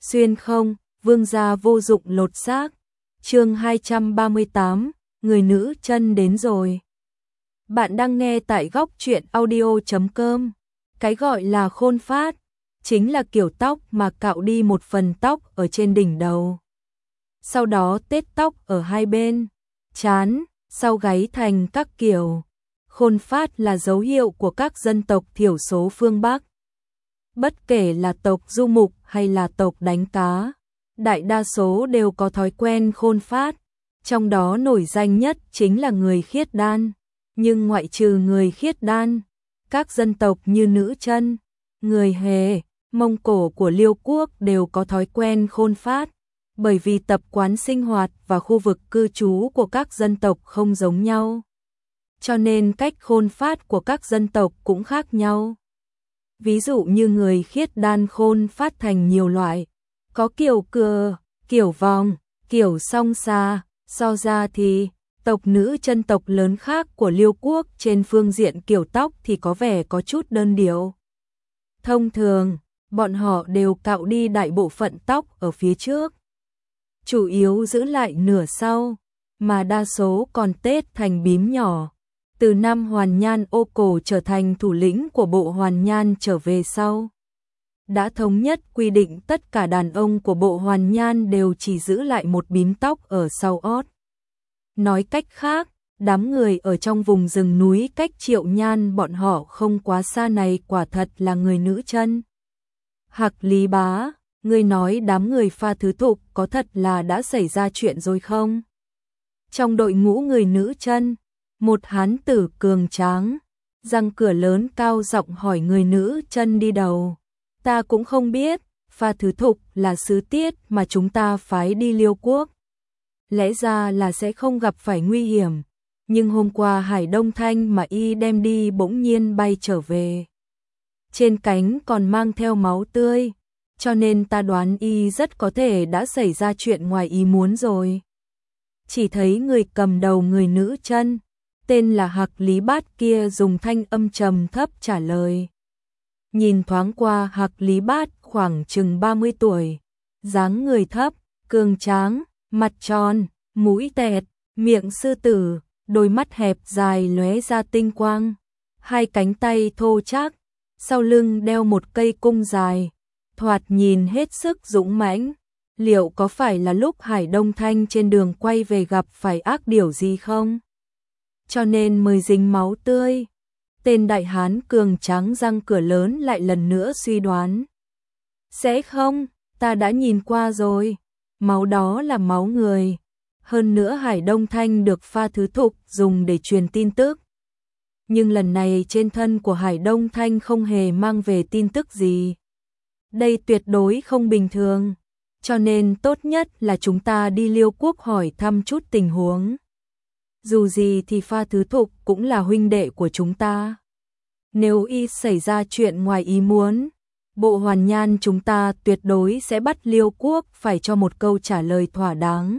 xuyên không, vương gia vô dụng lột xác. Chương 238, người nữ chân đến rồi. Bạn đang nghe tại góc truyện audio.com. Cái gọi là khôn phát chính là kiểu tóc mà cạo đi một phần tóc ở trên đỉnh đầu. Sau đó tết tóc ở hai bên, trán, sau gáy thành các kiểu. Khôn phát là dấu hiệu của các dân tộc thiểu số phương Bắc. Bất kể là tộc du mục hay là tộc đánh cá, đại đa số đều có thói quen khôn phát, trong đó nổi danh nhất chính là người khiết đan. Nhưng ngoại trừ người khiết đan, các dân tộc như nữ chân, người Hề, Mông Cổ của Liêu quốc đều có thói quen khôn phát, bởi vì tập quán sinh hoạt và khu vực cư trú của các dân tộc không giống nhau. Cho nên cách khôn phát của các dân tộc cũng khác nhau. Ví dụ như người khiết đan khôn phát thành nhiều loại, có kiểu cưa, kiểu vòng, kiểu song xa. So ra thì tộc nữ chân tộc lớn khác của Liêu quốc trên phương diện kiểu tóc thì có vẻ có chút đơn điệu. Thông thường, bọn họ đều cạo đi đại bộ phận tóc ở phía trước, chủ yếu giữ lại nửa sau, mà đa số còn tết thành bím nhỏ. Từ năm Hoàn Nhan Ô Cổ trở thành thủ lĩnh của bộ Hoàn Nhan trở về sau, đã thống nhất quy định tất cả đàn ông của bộ Hoàn Nhan đều chỉ giữ lại một bím tóc ở sau ót. Nói cách khác, đám người ở trong vùng rừng núi cách Triệu Nhan bọn họ không quá xa này quả thật là người nữ chân. Hạc Lý Bá, ngươi nói đám người Pha Thứ Thục có thật là đã xảy ra chuyện rồi không? Trong đội ngũ người nữ chân, một hán tử cường tráng, răng cửa lớn cao giọng hỏi người nữ chân đi đầu. Ta cũng không biết, Pha Thứ Thục là sứ tiết mà chúng ta phái đi Liêu quốc. Lẽ ra là sẽ không gặp phải nguy hiểm, nhưng hôm qua Hải Đông Thanh mà y đem đi bỗng nhiên bay trở về. Trên cánh còn mang theo máu tươi, cho nên ta đoán y rất có thể đã xảy ra chuyện ngoài ý muốn rồi. Chỉ thấy người cầm đầu người nữ chân, tên là Hạc Lý Bát kia dùng thanh âm trầm thấp trả lời. Nhìn thoáng qua Hạc Lý Bát khoảng chừng 30 tuổi, dáng người thấp, cường tráng, mặt tròn, mũi tẹt, miệng sư tử, đôi mắt hẹp dài lóe ra tinh quang, hai cánh tay thô chắc, sau lưng đeo một cây cung dài, thoạt nhìn hết sức dũng mãnh. Liệu có phải là lúc Hải Đông Thanh trên đường quay về gặp phải ác điều gì không? Cho nên mới dính máu tươi. Tên đại hán cường tráng răng cửa lớn lại lần nữa suy đoán. Sẽ không, ta đã nhìn qua rồi. Máu đó là máu người. Hơn nữa Hải Đông Thanh được Pha Thứ Thục dùng để truyền tin tức. Nhưng lần này trên thân của Hải Đông Thanh không hề mang về tin tức gì. Đây tuyệt đối không bình thường. Cho nên tốt nhất là chúng ta đi Liêu quốc hỏi thăm chút tình huống. Dù gì thì Pha Thứ Thục cũng là huynh đệ của chúng ta. Nếu y xảy ra chuyện ngoài ý muốn, bộ Hoàn Nhan chúng ta tuyệt đối sẽ bắt Liêu quốc phải cho một câu trả lời thỏa đáng.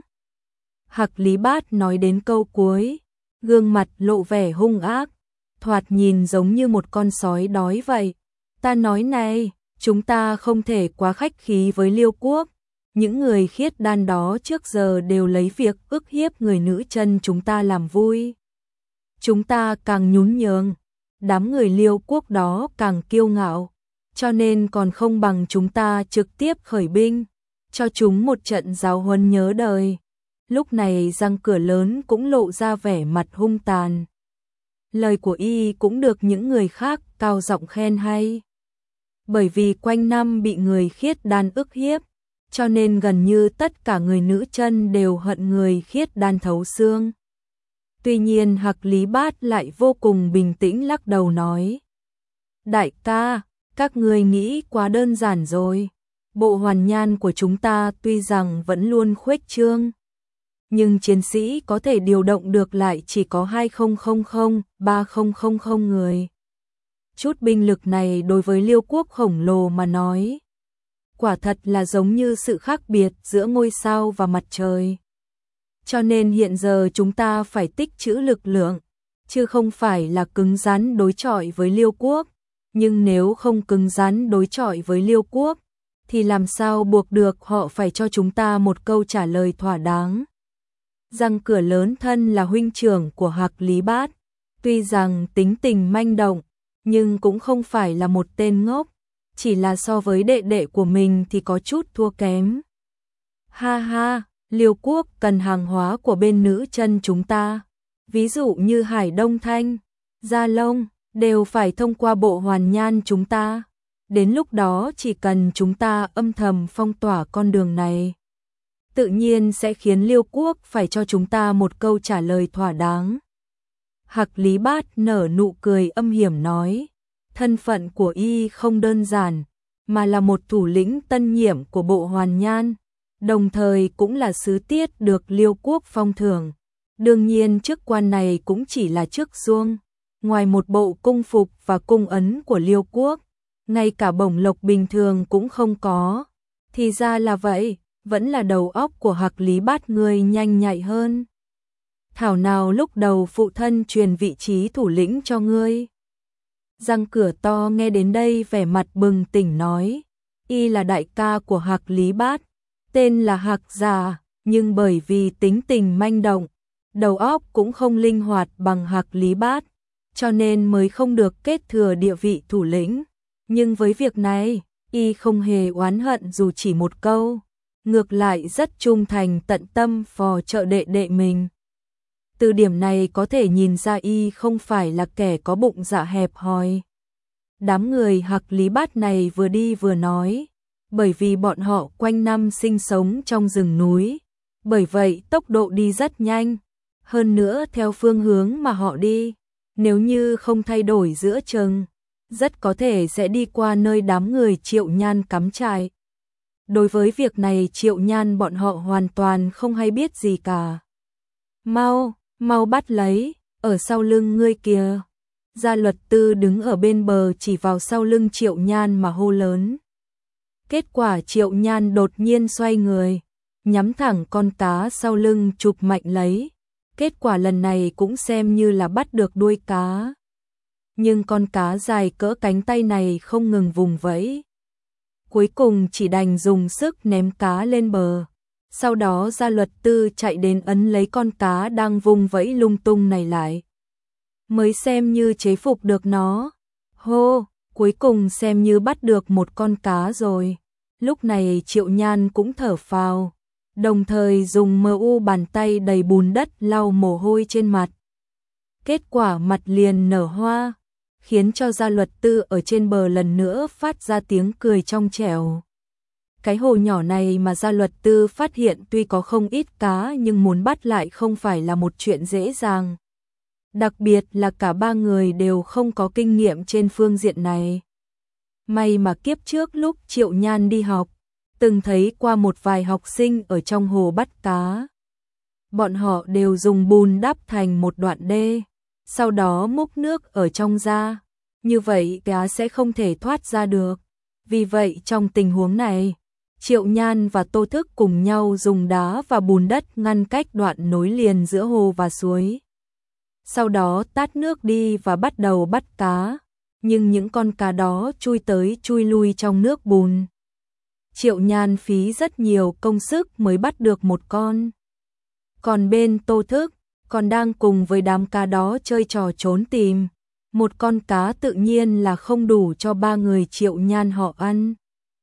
Hạc Lý Bát nói đến câu cuối, gương mặt lộ vẻ hung ác, thoạt nhìn giống như một con sói đói vậy. Ta nói này, chúng ta không thể quá khách khí với Liêu quốc. Những người khiết đan đó trước giờ đều lấy việc ức hiếp người nữ chân chúng ta làm vui. Chúng ta càng nhún nhường, đám người Liêu quốc đó càng kiêu ngạo, cho nên còn không bằng chúng ta trực tiếp khởi binh, cho chúng một trận giáo huấn nhớ đời. Lúc này răng cửa lớn cũng lộ ra vẻ mặt hung tàn. Lời của y cũng được những người khác cao giọng khen hay. Bởi vì quanh năm bị người khiết đan ức hiếp, cho nên gần như tất cả người nữ chân đều hận người khiết đan thấu xương. Tuy nhiên Hạc Lý Bát lại vô cùng bình tĩnh lắc đầu nói. Đại ca, các ngươi nghĩ quá đơn giản rồi. Bộ Hoàn Nhan của chúng ta tuy rằng vẫn luôn khuếch trương, nhưng chiến sĩ có thể điều động được lại chỉ có 2000-3000 người. Chút binh lực này đối với Liêu quốc khổng lồ mà nói, quả thật là giống như sự khác biệt giữa ngôi sao và mặt trời. Cho nên hiện giờ chúng ta phải tích trữ lực lượng, chứ không phải là cứng rắn đối chọi với Liêu quốc. Nhưng nếu không cứng rắn đối chọi với Liêu quốc, thì làm sao buộc được họ phải cho chúng ta một câu trả lời thỏa đáng. Răng Cửa lớn thân là huynh trưởng của Hạc Lý Bát, tuy rằng tính tình manh động, nhưng cũng không phải là một tên ngốc, chỉ là so với đệ đệ của mình thì có chút thua kém. Ha ha, Liêu quốc cần hàng hóa của bên nữ chân chúng ta, ví dụ như Hải Đông Thanh, Gia Long, đều phải thông qua bộ Hoàn Nhan chúng ta. Đến lúc đó chỉ cần chúng ta âm thầm phong tỏa con đường này, tự nhiên sẽ khiến Liêu quốc phải cho chúng ta một câu trả lời thỏa đáng. Hạc Lý Bát nở nụ cười âm hiểm nói, thân phận của y không đơn giản, mà là một thủ lĩnh tân nhiệm của bộ Hoàn Nhan, đồng thời cũng là sứ tiết được Liêu quốc phong thưởng. Đương nhiên chức quan này cũng chỉ là chức xuông, ngoài một bộ cung phục và cung ấn của Liêu quốc, ngay cả bổng lộc bình thường cũng không có. Thì ra là vậy, vẫn là đầu óc của Hạc Lý Bát ngươi nhanh nhạy hơn. Thảo nào lúc đầu phụ thân truyền vị trí thủ lĩnh cho ngươi. Răng Cửa to nghe đến đây vẻ mặt bừng tỉnh nói, y là đại ca của Hạc Lý Bát, tên là Hạc Già, nhưng bởi vì tính tình manh động, đầu óc cũng không linh hoạt bằng Hạc Lý Bát, cho nên mới không được kết thừa địa vị thủ lĩnh. Nhưng với việc này, y không hề oán hận dù chỉ một câu, ngược lại rất trung thành tận tâm phò trợ đệ đệ mình. Từ điểm này có thể nhìn ra y không phải là kẻ có bụng dạ hẹp hòi. Đám người Hạc Lý Bát này vừa đi vừa nói, bởi vì bọn họ quanh năm sinh sống trong rừng núi, bởi vậy tốc độ đi rất nhanh. Hơn nữa theo phương hướng mà họ đi, nếu như không thay đổi giữa chừng, rất có thể sẽ đi qua nơi đám người Triệu Nhan cắm trại. Đối với việc này Triệu Nhan bọn họ hoàn toàn không hay biết gì cả. Mau bắt lấy, ở sau lưng ngươi kìa. Gia Luật Tư đứng ở bên bờ chỉ vào sau lưng Triệu Nhan mà hô lớn. Kết quả Triệu Nhan đột nhiên xoay người, nhắm thẳng con cá sau lưng chụp mạnh lấy. Kết quả lần này cũng xem như là bắt được đuôi cá. Nhưng con cá dài cỡ cánh tay này không ngừng vùng vẫy. Cuối cùng chỉ đành dùng sức ném cá lên bờ. Sau đó Gia Luật Tư chạy đến ấn lấy con cá đang vùng vẫy lung tung này lại. Mới xem như chế phục được nó. Hô, cuối cùng xem như bắt được một con cá rồi. Lúc này Triệu Nhan cũng thở phào, đồng thời dùng mu bàn tay đầy bùn đất lau mồ hôi trên mặt. Kết quả mặt liền nở hoa, khiến cho Gia Luật Tư ở trên bờ lần nữa phát ra tiếng cười trong trẻo. Cái hồ nhỏ này mà Gia Luật Tư phát hiện tuy có không ít cá nhưng muốn bắt lại không phải là một chuyện dễ dàng. Đặc biệt là cả ba người đều không có kinh nghiệm trên phương diện này. May mà kiếp trước lúc Triệu Nhan đi học, từng thấy qua một vài học sinh ở trong hồ bắt cá. Bọn họ đều dùng bùn đắp thành một đoạn đê, sau đó múc nước ở trong ra, như vậy cá sẽ không thể thoát ra được. Vì vậy trong tình huống này, Triệu Nhan và Tô Thức cùng nhau dùng đá và bùn đất ngăn cách đoạn nối liền giữa hồ và suối. Sau đó tát nước đi và bắt đầu bắt cá, nhưng những con cá đó chui tới chui lui trong nước bùn. Triệu Nhan phí rất nhiều công sức mới bắt được một con. Còn bên Tô Thức, còn đang cùng với đám cá đó chơi trò trốn tìm. Một con cá tự nhiên là không đủ cho ba người Triệu Nhan họ ăn.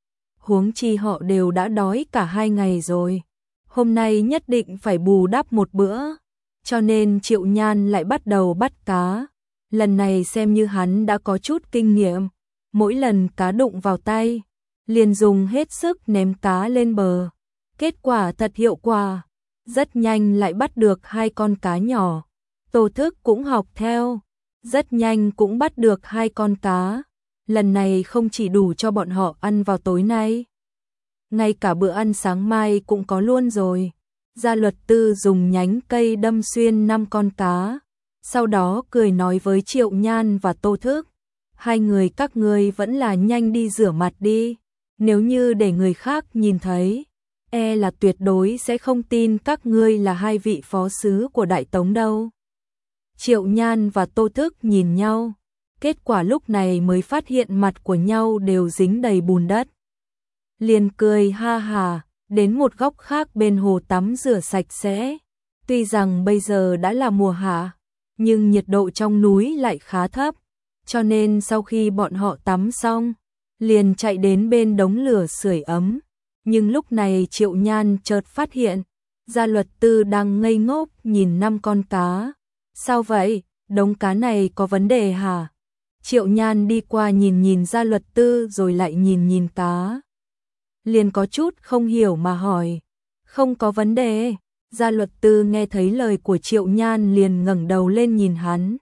Huống chi họ đều đã đói cả 2 ngày rồi. Hôm nay nhất định phải bù đắp một bữa. Cho nên Triệu Nhan lại bắt đầu bắt cá. Lần này xem như hắn đã có chút kinh nghiệm. Mỗi lần cá đụng vào tay, liền dùng hết sức ném cá lên bờ. Kết quả thật hiệu quả. Rất nhanh lại bắt được 2 con cá nhỏ. Tô Thức cũng học theo. Rất nhanh cũng bắt được 2 con cá. Lần này không chỉ đủ cho bọn họ ăn vào tối nay, ngay cả bữa ăn sáng mai cũng có luôn rồi. Gia Luật Tư dùng nhánh cây đâm xuyên 5 con cá, sau đó cười nói với Triệu Nhan và Tô Thức. 2 người các ngươi vẫn là nhanh đi rửa mặt đi, nếu như để người khác nhìn thấy, e là tuyệt đối sẽ không tin các ngươi là 2 vị phó sứ của Đại Tống đâu. Triệu Nhan và Tô Thức nhìn nhau, kết quả lúc này mới phát hiện mặt của nhau đều dính đầy bùn đất. liền cười ha hà, đến một góc khác bên hồ tắm rửa sạch sẽ. Tuy rằng bây giờ đã là mùa hạ, nhưng nhiệt độ trong núi lại khá thấp, cho nên sau khi bọn họ tắm xong, liền chạy đến bên đống lửa sưởi ấm. Nhưng lúc này Triệu Nhan chợt phát hiện, Gia Luật Tư đang ngây ngốc nhìn 5 con cá. Sao vậy, đống cá này có vấn đề hả? Triệu Nhan đi qua nhìn Gia Luật Tư rồi lại nhìn cá. Liền có chút không hiểu mà hỏi, không có vấn đề. Gia Luật Tư nghe thấy lời của Triệu Nhan liền ngẩng đầu lên nhìn hắn.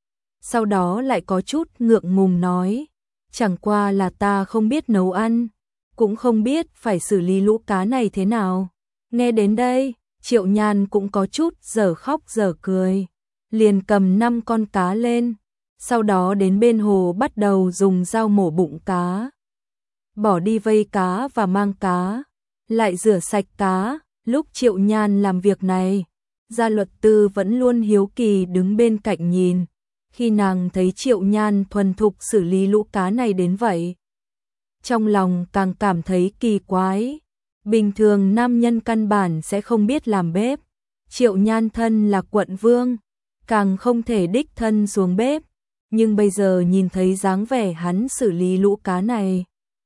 Sau đó lại có chút ngượng ngùng nói, chẳng qua là ta không biết nấu ăn, cũng không biết phải xử lý lũ cá này thế nào. Nghe đến đây, Triệu Nhan cũng có chút dở khóc dở cười, liền cầm 5 con cá lên, sau đó đến bên hồ bắt đầu dùng dao mổ bụng cá, bỏ đi vây cá và mang cá, lại rửa sạch cá. Lúc Triệu Nhan làm việc này, Gia Luật Tư vẫn luôn hiếu kỳ đứng bên cạnh nhìn. Khi nàng thấy Triệu Nhan thuần thục xử lý lũ cá này đến vậy, trong lòng càng cảm thấy kỳ quái. Bình thường nam nhân căn bản sẽ không biết làm bếp, Triệu Nhan thân là quận vương, càng không thể đích thân xuống bếp, nhưng bây giờ nhìn thấy dáng vẻ hắn xử lý lũ cá này,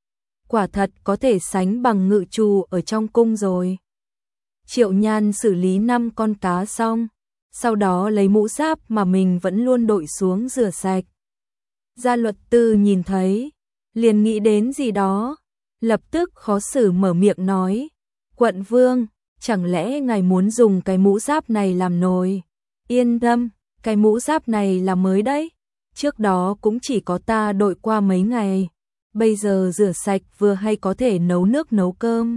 quả thật có thể sánh bằng ngự trù ở trong cung rồi. Triệu Nhan xử lý 5 con cá xong, sau đó lấy mũ giáp mà mình vẫn luôn đội xuống rửa sạch. Gia Luật Tư nhìn thấy, liền nghĩ đến gì đó, lập tức khó xử mở miệng nói, quận vương, chẳng lẽ ngài muốn dùng cái mũ giáp này làm nồi? Yên tâm, cái mũ giáp này là mới đấy, trước đó cũng chỉ có ta đội qua mấy ngày, bây giờ rửa sạch vừa hay có thể nấu nước nấu cơm.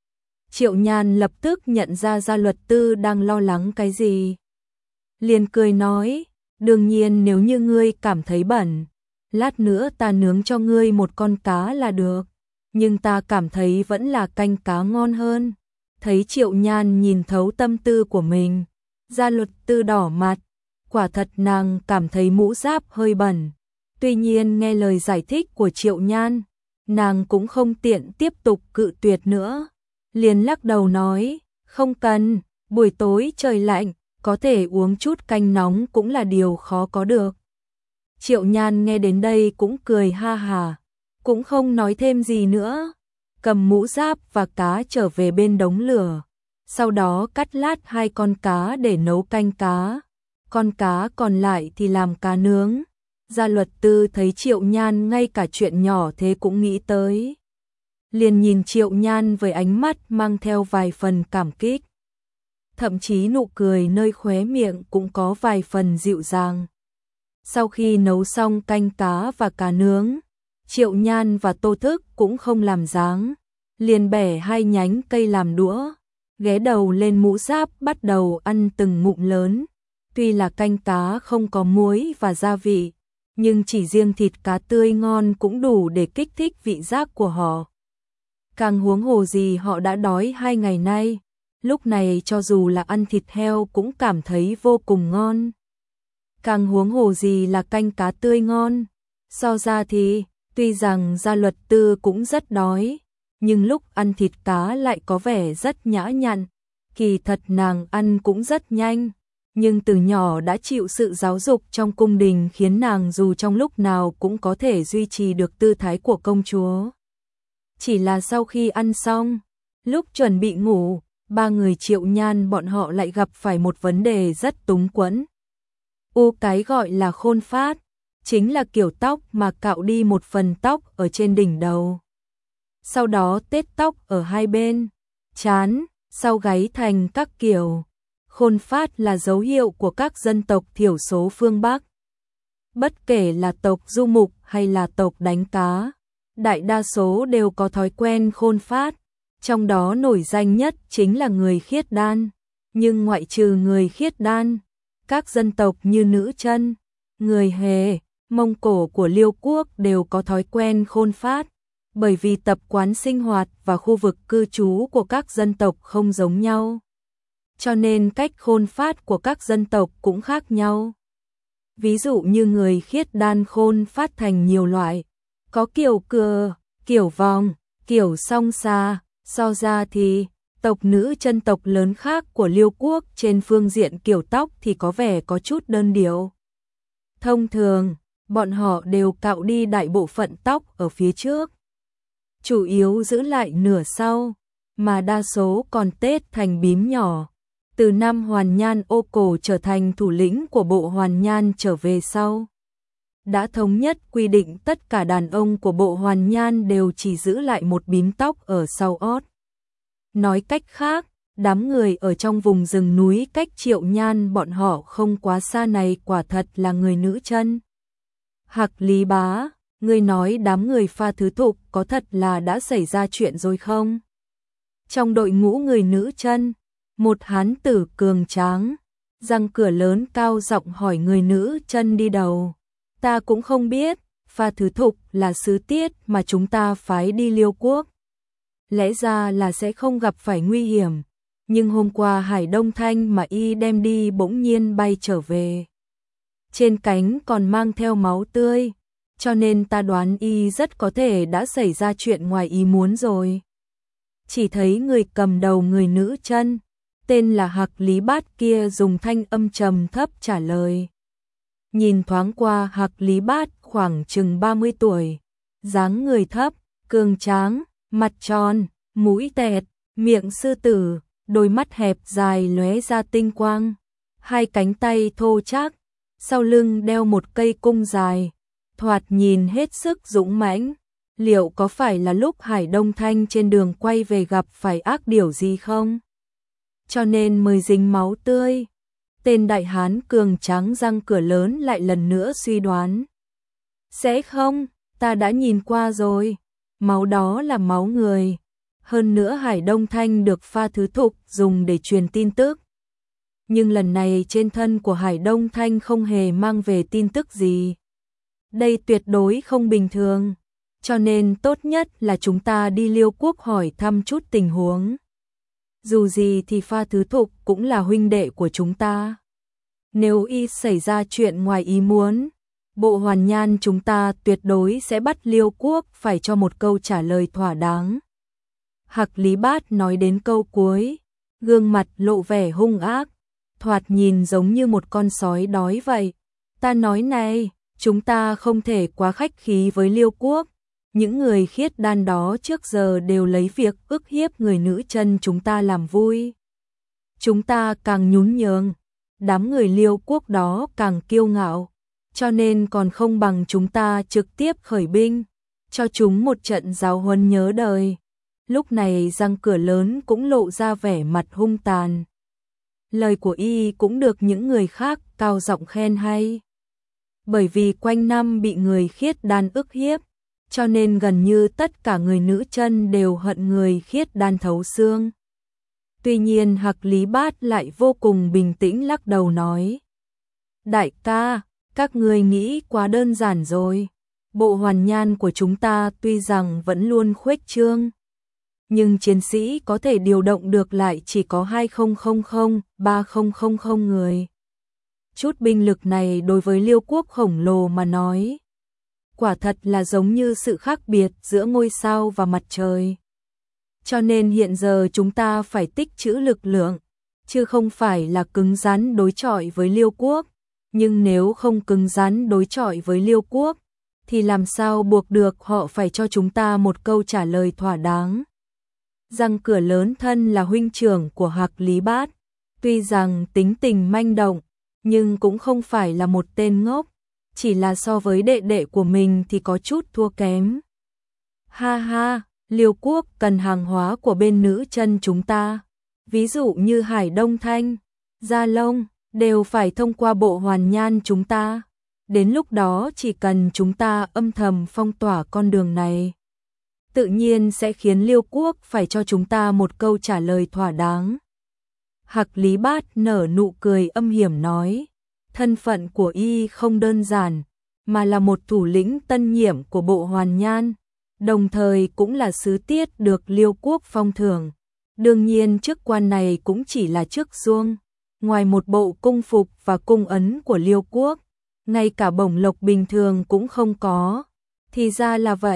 Triệu Nhan lập tức nhận ra Gia Luật Tư đang lo lắng cái gì. Liền cười nói, đương nhiên nếu như ngươi cảm thấy bẩn, lát nữa ta nướng cho ngươi một con cá là được, nhưng ta cảm thấy vẫn là canh cá ngon hơn. Thấy Triệu Nhan nhìn thấu tâm tư của mình, Gia Luật Tư đỏ mặt, quả thật nàng cảm thấy mũ giáp hơi bẩn. Tuy nhiên nghe lời giải thích của Triệu Nhan, nàng cũng không tiện tiếp tục cự tuyệt nữa. Liền lắc đầu nói, không cần, buổi tối trời lạnh, có thể uống chút canh nóng cũng là điều khó có được. Triệu Nhan nghe đến đây cũng cười ha hà, cũng không nói thêm gì nữa, cầm mũ giáp và cá trở về bên đống lửa, sau đó cắt lát 2 con cá để nấu canh cá, con cá còn lại thì làm cá nướng. Gia Luật Tư thấy Triệu Nhan ngay cả chuyện nhỏ thế cũng nghĩ tới, liền nhìn Triệu Nhan với ánh mắt mang theo vài phần cảm kích, thậm chí nụ cười nơi khóe miệng cũng có vài phần dịu dàng. Sau khi nấu xong canh cá và cá nướng, Triệu Nhan và Tô Thức cũng không làm dáng, liền bẻ 2 nhánh cây làm đũa, ghé đầu lên mũ giáp bắt đầu ăn từng ngụm lớn. Tuy là canh cá không có muối và gia vị, nhưng chỉ riêng thịt cá tươi ngon cũng đủ để kích thích vị giác của họ. Càng huống hồ gì họ đã đói 2 ngày nay, lúc này cho dù là ăn thịt heo cũng cảm thấy vô cùng ngon. Càng huống hồ gì là canh cá tươi ngon. So ra thì, tuy rằng Gia Luật Tư cũng rất đói, nhưng lúc ăn thịt cá lại có vẻ rất nhã nhặn. Kỳ thật nàng ăn cũng rất nhanh, nhưng từ nhỏ đã chịu sự giáo dục trong cung đình khiến nàng dù trong lúc nào cũng có thể duy trì được tư thái của công chúa. Chỉ là sau khi ăn xong, lúc chuẩn bị ngủ, 3 người Triệu Nhan bọn họ lại gặp phải một vấn đề rất túng quẫn. Cái gọi là khôn phát, chính là kiểu tóc mà cạo đi một phần tóc ở trên đỉnh đầu. Sau đó tết tóc ở hai bên, trán, sau gáy thành các kiểu. Khôn phát là dấu hiệu của các dân tộc thiểu số phương Bắc. Bất kể là tộc du mục hay là tộc đánh cá, đại đa số đều có thói quen khôn phát, trong đó nổi danh nhất chính là người Khiết Đan. Nhưng ngoại trừ người Khiết Đan, các dân tộc như nữ chân, người Hề, Mông Cổ của Liêu quốc đều có thói quen khôn phát, bởi vì tập quán sinh hoạt và khu vực cư trú của các dân tộc không giống nhau. Cho nên cách khôn phát của các dân tộc cũng khác nhau. Ví dụ như người Khiết Đan khôn phát thành nhiều loại, có kiểu cưa, kiểu vòng, kiểu song xa, so ra thì tộc nữ chân tộc lớn khác của Liêu quốc trên phương diện kiểu tóc thì có vẻ có chút đơn điệu. Thông thường, bọn họ đều cạo đi đại bộ phận tóc ở phía trước, chủ yếu giữ lại nửa sau, mà đa số còn tết thành bím nhỏ. Từ năm Hoàn Nhan Ô Cổ trở thành thủ lĩnh của bộ Hoàn Nhan trở về sau, đã thống nhất quy định tất cả đàn ông của bộ Hoàn Nhan đều chỉ giữ lại một bím tóc ở sau ót. Nói cách khác, đám người ở trong vùng rừng núi cách Triệu Nhan bọn họ không quá xa này quả thật là người nữ chân. Hạc Lý Bá, ngươi nói đám người Pha Thứ Thục có thật là đã xảy ra chuyện rồi không? Trong đội ngũ người nữ chân, một hán tử cường tráng, răng cửa lớn cao giọng hỏi người nữ chân đi đầu. Ta cũng không biết, Pha Thứ Thục là sứ tiết mà chúng ta phái đi Liêu quốc. Lẽ ra là sẽ không gặp phải nguy hiểm, nhưng hôm qua Hải Đông Thanh mà y đem đi bỗng nhiên bay trở về. Trên cánh còn mang theo máu tươi, cho nên ta đoán y rất có thể đã xảy ra chuyện ngoài ý muốn rồi. Chỉ thấy người cầm đầu người nữ chân, tên là Hạc Lý Bát kia dùng thanh âm trầm thấp trả lời. Nhìn thoáng qua Hạc Lý Bát khoảng chừng 30 tuổi, dáng người thấp, cường tráng, mặt tròn, mũi tẹt, miệng sư tử, đôi mắt hẹp dài lóe ra tinh quang, hai cánh tay thô chắc, sau lưng đeo một cây cung dài, thoạt nhìn hết sức dũng mãnh. Liệu có phải là lúc Hải Đông Thanh trên đường quay về gặp phải ác điều gì không? Cho nên mới dính máu tươi. Tên đại hán cường tráng răng cửa lớn lại lần nữa suy đoán. Sẽ không, ta đã nhìn qua rồi. Máu đó là máu người. Hơn nữa Hải Đông Thanh được Pha Thứ Thục dùng để truyền tin tức. Nhưng lần này trên thân của Hải Đông Thanh không hề mang về tin tức gì. Đây tuyệt đối không bình thường. Cho nên tốt nhất là chúng ta đi Liêu quốc hỏi thăm chút tình huống. Dù gì thì Pha Thứ Thục cũng là huynh đệ của chúng ta. Nếu y xảy ra chuyện ngoài ý muốn, bộ Hoàn Nhan chúng ta tuyệt đối sẽ bắt Liêu quốc phải cho một câu trả lời thỏa đáng. Hạc Lý Bát nói đến câu cuối, gương mặt lộ vẻ hung ác, thoạt nhìn giống như một con sói đói vậy. Ta nói này, chúng ta không thể quá khách khí với Liêu quốc. Những người khiết đan đó trước giờ đều lấy việc ức hiếp người nữ chân chúng ta làm vui. Chúng ta càng nhún nhường, đám người Liêu quốc đó càng kiêu ngạo, cho nên còn không bằng chúng ta trực tiếp khởi binh, cho chúng một trận giáo huấn nhớ đời. Lúc này răng cửa lớn cũng lộ ra vẻ mặt hung tàn. Lời của y cũng được những người khác cao giọng khen hay. Bởi vì quanh năm bị người khiết đan ức hiếp, cho nên gần như tất cả người nữ chân đều hận người khiết đan thấu xương. Tuy nhiên Hạc Lý Bát lại vô cùng bình tĩnh lắc đầu nói. Đại ca, các ngươi nghĩ quá đơn giản rồi. Bộ Hoàn Nhan của chúng ta tuy rằng vẫn luôn khuếch trương, nhưng chiến sĩ có thể điều động được lại chỉ có 2000-3000 người. Chút binh lực này đối với Liêu quốc khổng lồ mà nói, quả thật là giống như sự khác biệt giữa ngôi sao và mặt trời. Cho nên hiện giờ chúng ta phải tích trữ lực lượng, chứ không phải là cứng rắn đối chọi với Liêu quốc. Nhưng nếu không cứng rắn đối chọi với Liêu quốc, thì làm sao buộc được họ phải cho chúng ta một câu trả lời thỏa đáng. Răng cửa lớn thân là huynh trưởng của Hạc Lý Bát, tuy rằng tính tình manh động, nhưng cũng không phải là một tên ngốc, chỉ là so với đệ đệ của mình thì có chút thua kém. Ha ha, Liêu quốc cần hàng hóa của bên nữ chân chúng ta, ví dụ như Hải Đông Thanh, Gia Long, đều phải thông qua bộ Hoàn Nhan chúng ta. Đến lúc đó chỉ cần chúng ta âm thầm phong tỏa con đường này, tự nhiên sẽ khiến Liêu quốc phải cho chúng ta một câu trả lời thỏa đáng. Hạc Lý Bát nở nụ cười âm hiểm nói, thân phận của y không đơn giản, mà là một thủ lĩnh tân nhiệm của bộ Hoàn Nhan, đồng thời cũng là sứ tiết được Liêu quốc phong thưởng. Đương nhiên chức quan này cũng chỉ là chức suông, ngoài một bộ cung phục và cung ấn của Liêu quốc, ngay cả bổng lộc bình thường cũng không có. Thì ra là vậy,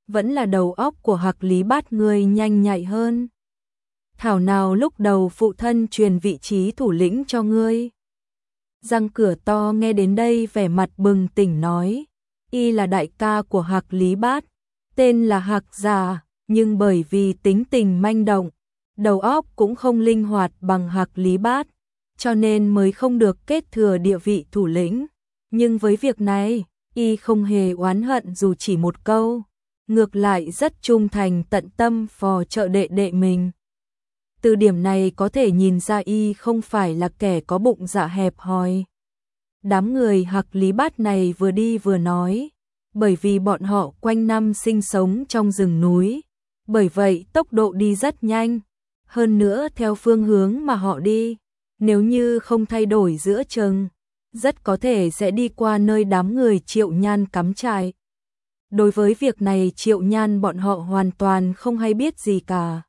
vẫn là đầu óc của Hạc Lý Bát ngươi nhanh nhạy hơn. Thảo nào lúc đầu phụ thân truyền vị trí thủ lĩnh cho ngươi. Răng Cửa To nghe đến đây vẻ mặt bừng tỉnh nói, y là đại ca của Hạc Lý Bát, tên là Hạc Già, nhưng bởi vì tính tình manh động, đầu óc cũng không linh hoạt bằng Hạc Lý Bát, cho nên mới không được kết thừa địa vị thủ lĩnh. Nhưng với việc này, y không hề oán hận dù chỉ một câu, ngược lại rất trung thành tận tâm phò trợ đệ đệ mình. Từ điểm này có thể nhìn ra y không phải là kẻ có bụng dạ hẹp hòi. Đám người Hạc Lý Bát này vừa đi vừa nói, bởi vì bọn họ quanh năm sinh sống trong rừng núi, bởi vậy tốc độ đi rất nhanh, hơn nữa theo phương hướng mà họ đi, nếu như không thay đổi giữa chừng, rất có thể sẽ đi qua nơi đám người Triệu Nhan cắm trại. Đối với việc này Triệu Nhan bọn họ hoàn toàn không hay biết gì cả.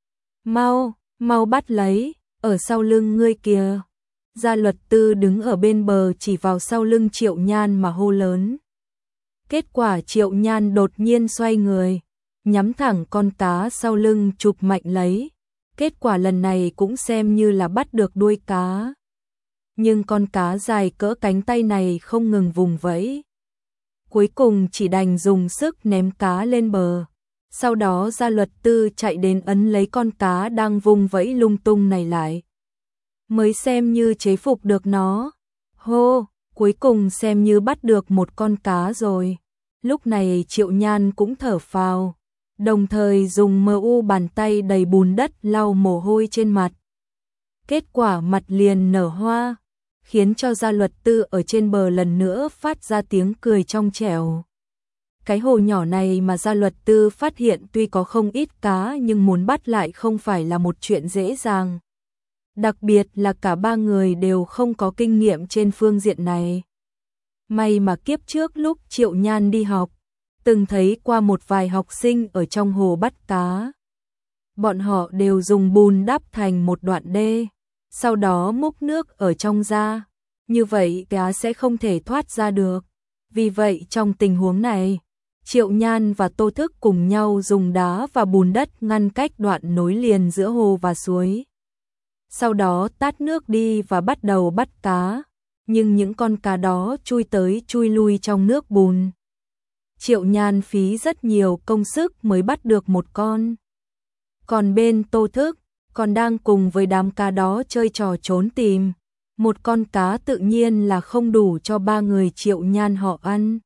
Mau bắt lấy, ở sau lưng ngươi kìa. Gia Luật Tư đứng ở bên bờ chỉ vào sau lưng Triệu Nhan mà hô lớn. Kết quả Triệu Nhan đột nhiên xoay người, nhắm thẳng con cá sau lưng chụp mạnh lấy. Kết quả lần này cũng xem như là bắt được đuôi cá. Nhưng con cá dài cỡ cánh tay này không ngừng vùng vẫy. Cuối cùng chỉ đành dùng sức ném cá lên bờ. Sau đó Gia Luật Tư chạy đến ấn lấy con cá đang vùng vẫy lung tung này lại. Mới xem như chế phục được nó. Hô, cuối cùng xem như bắt được một con cá rồi. Lúc này Triệu Nhan cũng thở phào, đồng thời dùng bàn tay đầy bùn đất lau mồ hôi trên mặt. Kết quả mặt liền nở hoa, khiến cho Gia Luật Tư ở trên bờ lần nữa phát ra tiếng cười trong trẻo. Cái hồ nhỏ này mà Gia Luật Tư phát hiện tuy có không ít cá nhưng muốn bắt lại không phải là một chuyện dễ dàng. Đặc biệt là cả ba người đều không có kinh nghiệm trên phương diện này. May mà kiếp trước lúc Triệu Nhan đi học, từng thấy qua một vài học sinh ở trong hồ bắt cá. Bọn họ đều dùng bùn đắp thành một đoạn đê, sau đó múc nước ở trong ra, như vậy cá sẽ không thể thoát ra được. Vì vậy trong tình huống này, Triệu Nhan và Tô Thức cùng nhau dùng đá và bùn đất ngăn cách đoạn nối liền giữa hồ và suối. Sau đó tát nước đi và bắt đầu bắt cá, nhưng những con cá đó chui tới chui lui trong nước bùn. Triệu Nhan phí rất nhiều công sức mới bắt được một con. Còn bên Tô Thức, còn đang cùng với đám cá đó chơi trò trốn tìm. Một con cá tự nhiên là không đủ cho ba người Triệu Nhan họ ăn.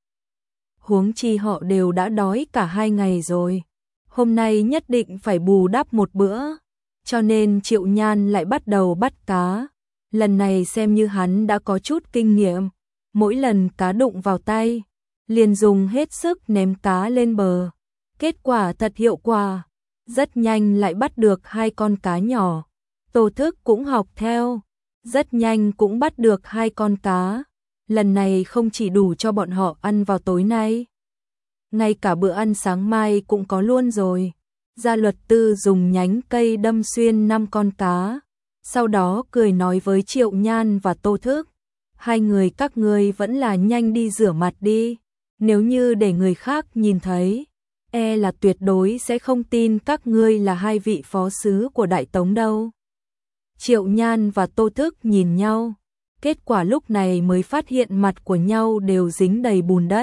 Huống chi họ đều đã đói cả 2 ngày rồi. Hôm nay nhất định phải bù đắp một bữa. Cho nên Triệu Nhan lại bắt đầu bắt cá. Lần này xem như hắn đã có chút kinh nghiệm. Mỗi lần cá đụng vào tay, liền dùng hết sức ném cá lên bờ. Kết quả thật hiệu quả. Rất nhanh lại bắt được 2 con cá nhỏ. Tô Thức cũng học theo. Rất nhanh cũng bắt được 2 con cá. Lần này không chỉ đủ cho bọn họ ăn vào tối nay, ngay cả bữa ăn sáng mai cũng có luôn rồi. Gia Luật Tư dùng nhánh cây đâm xuyên 5 con cá, sau đó cười nói với Triệu Nhan và Tô Thức, 2 người các ngươi vẫn là nhanh đi rửa mặt đi, nếu như để người khác nhìn thấy, e là tuyệt đối sẽ không tin các ngươi là 2 vị phó sứ của Đại Tống đâu. Triệu Nhan và Tô Thức nhìn nhau, kết quả lúc này mới phát hiện mặt của nhau đều dính đầy bùn đất.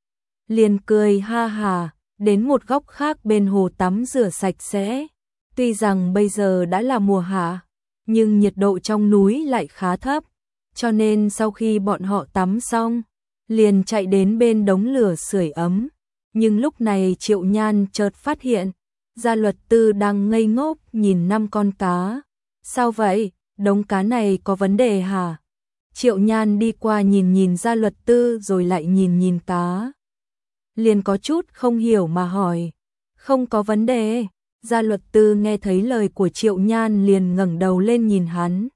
Liền cười ha hà, đến một góc khác bên hồ tắm rửa sạch sẽ. Tuy rằng bây giờ đã là mùa hạ, nhưng nhiệt độ trong núi lại khá thấp, cho nên sau khi bọn họ tắm xong, liền chạy đến bên đống lửa sưởi ấm. Nhưng lúc này Triệu Nhan chợt phát hiện, Gia Luật Tư đang ngây ngốc nhìn 5 con cá. Sao vậy, đống cá này có vấn đề hả? Triệu Nhan đi qua nhìn Gia Luật Tư rồi lại nhìn cá. Liền có chút không hiểu mà hỏi. Không có vấn đề. Gia Luật Tư nghe thấy lời của Triệu Nhan liền ngẩng đầu lên nhìn hắn.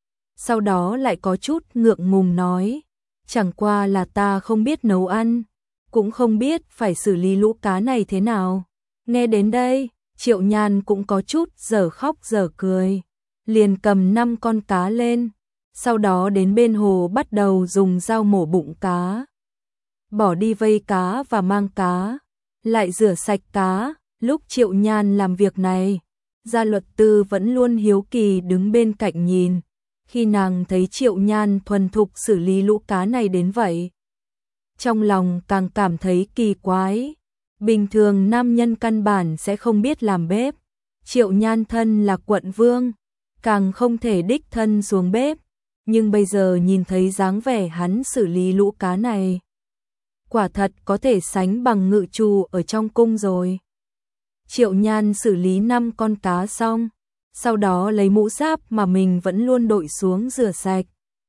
Sau đó lại có chút ngượng ngùng nói. Chẳng qua là ta không biết nấu ăn, cũng không biết phải xử lý lũ cá này thế nào. Nghe đến đây, Triệu Nhan cũng có chút dở khóc dở cười. Liền cầm 5 con cá lên. Sau đó đến bên hồ bắt đầu dùng dao mổ bụng cá. Bỏ đi vây cá và mang cá. lại rửa sạch cá. Lúc Triệu Nhan làm việc này, Gia Luật Tư vẫn luôn hiếu kỳ đứng bên cạnh nhìn. Khi nàng thấy Triệu Nhan thuần thục xử lý lũ cá này đến vậy, trong lòng càng cảm thấy kỳ quái. Bình thường nam nhân căn bản sẽ không biết làm bếp. Triệu Nhan thân là quận vương, càng không thể đích thân xuống bếp. Nhưng bây giờ nhìn thấy dáng vẻ hắn xử lý lũ cá này, quả thật có thể sánh bằng ngự trù ở trong cung rồi. Triệu Nhan xử lý 5 con cá xong, sau đó lấy mũ giáp mà mình vẫn luôn đội xuống rửa sạch.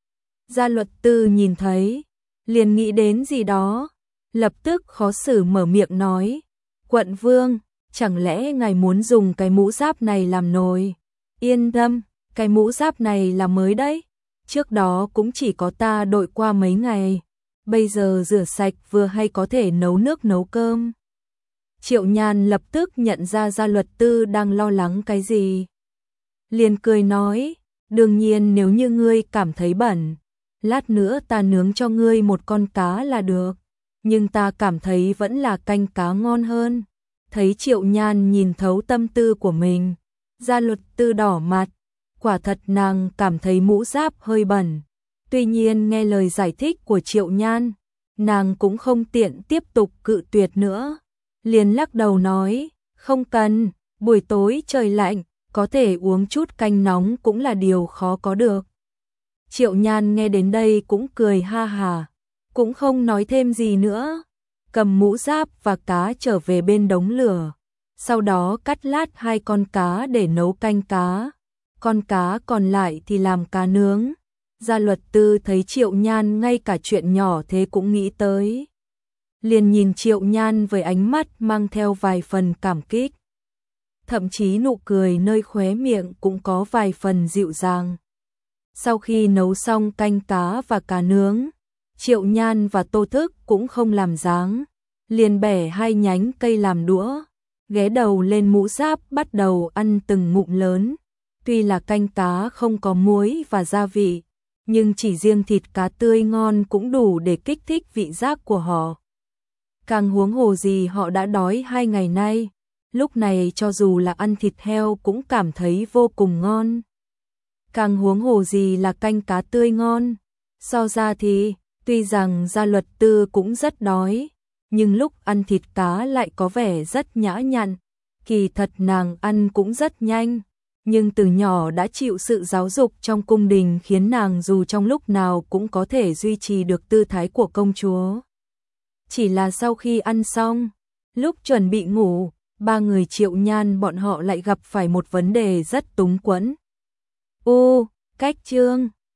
Gia Luật Tư nhìn thấy, liền nghĩ đến gì đó, lập tức khó xử mở miệng nói, quận vương, chẳng lẽ ngài muốn dùng cái mũ giáp này làm nồi? Yên tâm, cái mũ giáp này là mới đấy, trước đó cũng chỉ có ta đội qua mấy ngày, bây giờ rửa sạch vừa hay có thể nấu nước nấu cơm. Triệu Nhan lập tức nhận ra Gia Luật Tư đang lo lắng cái gì. Liền cười nói, đương nhiên nếu như ngươi cảm thấy bẩn, lát nữa ta nướng cho ngươi một con cá là được, nhưng ta cảm thấy vẫn là canh cá ngon hơn. Thấy Triệu Nhan nhìn thấu tâm tư của mình, Gia Luật Tư đỏ mặt, quả thật nàng cảm thấy mũ giáp hơi bẩn. Tuy nhiên nghe lời giải thích của Triệu Nhan, nàng cũng không tiện tiếp tục cự tuyệt nữa. Liền lắc đầu nói, không cần, buổi tối trời lạnh, có thể uống chút canh nóng cũng là điều khó có được. Triệu Nhan nghe đến đây cũng cười ha hà, cũng không nói thêm gì nữa, cầm mũ giáp và cá trở về bên đống lửa, sau đó cắt lát 2 con cá để nấu canh cá, con cá còn lại thì làm cá nướng. Gia Luật Tư thấy Triệu Nhan ngay cả chuyện nhỏ thế cũng nghĩ tới, liền nhìn Triệu Nhan với ánh mắt mang theo vài phần cảm kích, thậm chí nụ cười nơi khóe miệng cũng có vài phần dịu dàng. Sau khi nấu xong canh cá và cá nướng, Triệu Nhan và Tô Thức cũng không làm dáng, liền bẻ 2 nhánh cây làm đũa, ghé đầu lên mũ giáp bắt đầu ăn từng ngụm lớn. Tuy là canh cá không có muối và gia vị, nhưng chỉ riêng thịt cá tươi ngon cũng đủ để kích thích vị giác của họ. Càng huống hồ gì họ đã đói 2 ngày nay, lúc này cho dù là ăn thịt heo cũng cảm thấy vô cùng ngon. Càng huống hồ gì là canh cá tươi ngon. So ra thì, tuy rằng Gia Luật Tư cũng rất đói, nhưng lúc ăn thịt cá lại có vẻ rất nhã nhặn. Kỳ thật nàng ăn cũng rất nhanh, nhưng từ nhỏ đã chịu sự giáo dục trong cung đình khiến nàng dù trong lúc nào cũng có thể duy trì được tư thái của công chúa. Chỉ là sau khi ăn xong, lúc chuẩn bị ngủ, 3 người Triệu Nhan bọn họ lại gặp phải một vấn đề rất túng quẫn. Cách chương